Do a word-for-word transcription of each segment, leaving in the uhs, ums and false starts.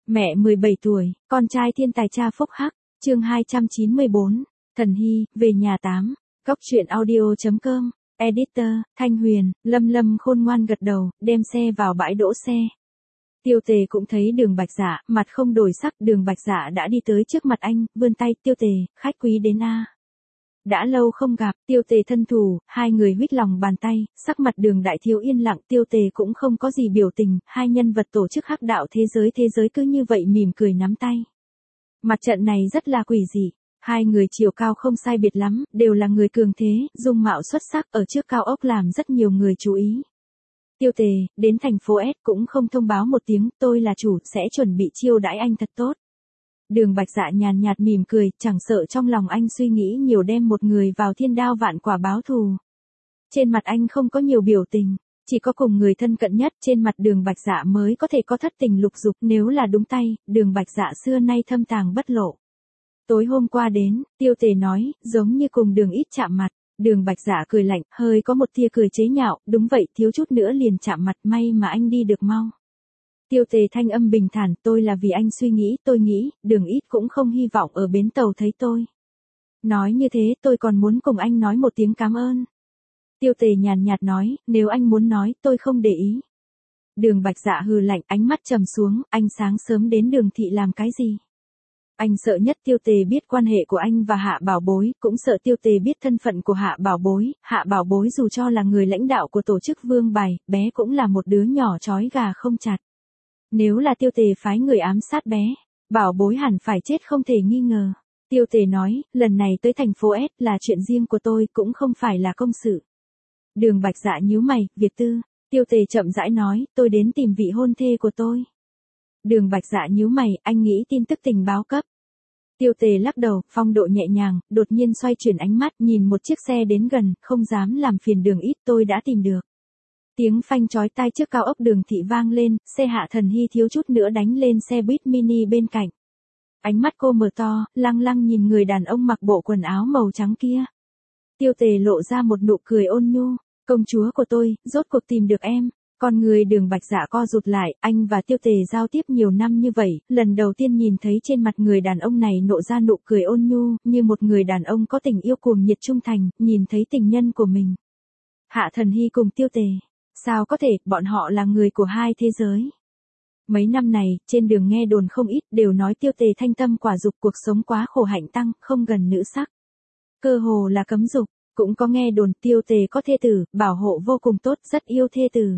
Mẹ mười bảy tuổi, con trai thiên tài cha phúc hắc, chương hai trăm chín mươi bốn, Thần Hy, về nhà tám, Cóc truyện audio chấm com, Editor, Thanh Huyền, Lâm Lâm khôn ngoan gật đầu, đem xe vào bãi đỗ xe. Tiêu Tề cũng thấy Đường Bạch Dạ, mặt không đổi sắc, Đường Bạch Dạ đã đi tới trước mặt anh, vươn tay, Tiêu Tề, khách quý đến a. Đã lâu không gặp, Tiêu Tề thân thủ, hai người huýt lòng bàn tay, sắc mặt Đường đại thiếu yên lặng, Tiêu Tề cũng không có gì biểu tình, hai nhân vật tổ chức hắc đạo thế giới thế giới cứ như vậy mỉm cười nắm tay. Mặt trận này rất là quỷ dị, hai người chiều cao không sai biệt lắm, đều là người cường thế, dung mạo xuất sắc, ở trước cao ốc làm rất nhiều người chú ý. Tiêu Tề, đến thành phố S cũng không thông báo một tiếng, tôi là chủ, sẽ chuẩn bị chiêu đãi anh thật tốt. Đường Bạch Dạ nhàn nhạt mỉm cười, chẳng sợ trong lòng anh suy nghĩ nhiều đem một người vào thiên đao vạn quả báo thù. Trên mặt anh không có nhiều biểu tình, chỉ có cùng người thân cận nhất trên mặt Đường Bạch Dạ mới có thể có thất tình lục dục, nếu là đúng tay, Đường Bạch Dạ xưa nay thâm tàng bất lộ. Tối hôm qua đến, Tiêu Tề nói, giống như cùng Đường ít chạm mặt. Đường Bạch Dạ cười lạnh, hơi có một tia cười chế nhạo, đúng vậy, thiếu chút nữa liền chạm mặt, may mà anh đi được mau. Tiêu Tề thanh âm bình thản, tôi là vì anh suy nghĩ, tôi nghĩ, Đường ít cũng không hy vọng ở bến tàu thấy tôi. Nói như thế tôi còn muốn cùng anh nói một tiếng cảm ơn. Tiêu Tề nhàn nhạt nói, nếu anh muốn nói, tôi không để ý. Đường Bạch Dạ hừ lạnh, ánh mắt trầm xuống, anh sáng sớm đến Đường thị làm cái gì? Anh sợ nhất Tiêu Tề biết quan hệ của anh và Hạ Bảo Bối, cũng sợ Tiêu Tề biết thân phận của Hạ Bảo Bối, Hạ Bảo Bối dù cho là người lãnh đạo của tổ chức Vương Bài, bé cũng là một đứa nhỏ trói gà không chặt. Nếu là Tiêu Tề phái người ám sát bé, Bảo Bối hẳn phải chết không thể nghi ngờ. Tiêu Tề nói, lần này tới thành phố S là chuyện riêng của tôi, cũng không phải là công sự. Đường Bạch Dạ nhíu mày, việc tư. Tiêu Tề chậm rãi nói, tôi đến tìm vị hôn thê của tôi. Đường Bạch Dạ nhíu mày, anh nghĩ tin tức tình báo cấp. Tiêu Tề lắc đầu, phong độ nhẹ nhàng, đột nhiên xoay chuyển ánh mắt, nhìn một chiếc xe đến gần, không dám làm phiền Đường ít, tôi đã tìm được. Tiếng phanh chói tai trước cao ốc Đường thị vang lên, xe Hạ Thần Hy thiếu chút nữa đánh lên xe buýt mini bên cạnh. Ánh mắt cô mở to, lăng lăng nhìn người đàn ông mặc bộ quần áo màu trắng kia. Tiêu Tề lộ ra một nụ cười ôn nhu, công chúa của tôi, rốt cuộc tìm được em. Con người Đường Bạch Dạ co rụt lại, anh và Tiêu Tề giao tiếp nhiều năm như vậy, lần đầu tiên nhìn thấy trên mặt người đàn ông này nộ ra nụ cười ôn nhu, như một người đàn ông có tình yêu cuồng nhiệt trung thành, nhìn thấy tình nhân của mình. Hạ Thần Hy cùng Tiêu Tề, sao có thể, bọn họ là người của hai thế giới. Mấy năm này, trên đường nghe đồn không ít, đều nói Tiêu Tề thanh tâm quả dục, cuộc sống quá khổ hạnh tăng, không gần nữ sắc. Cơ hồ là cấm dục, cũng có nghe đồn Tiêu Tề có thê tử, bảo hộ vô cùng tốt, rất yêu thê tử.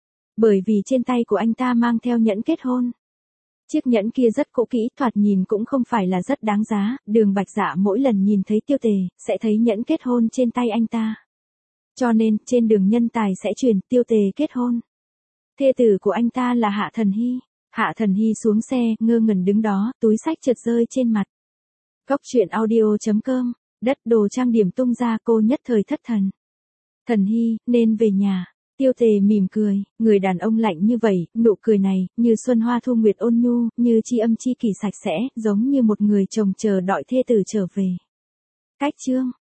Bởi vì trên tay của anh ta mang theo nhẫn kết hôn. Chiếc nhẫn kia rất cũ kỹ, thoạt nhìn cũng không phải là rất đáng giá, Đường Bạch Dạ mỗi lần nhìn thấy Tiêu Tề, sẽ thấy nhẫn kết hôn trên tay anh ta. Cho nên, trên đường nhân tài sẽ truyền Tiêu Tề kết hôn. Thê tử của anh ta là Hạ Thần Hy. Hạ Thần Hy xuống xe, ngơ ngẩn đứng đó, túi xách trượt rơi trên mặt. Cóc truyện audio chấm com, đất đồ trang điểm tung ra, cô nhất thời thất thần. Thần Hy, nên về nhà. Tiêu Tề mỉm cười, người đàn ông lạnh như vậy, nụ cười này, như xuân hoa thu nguyệt ôn nhu, như chi âm chi kỷ sạch sẽ, giống như một người chồng chờ đợi thê tử trở về. Cách chương.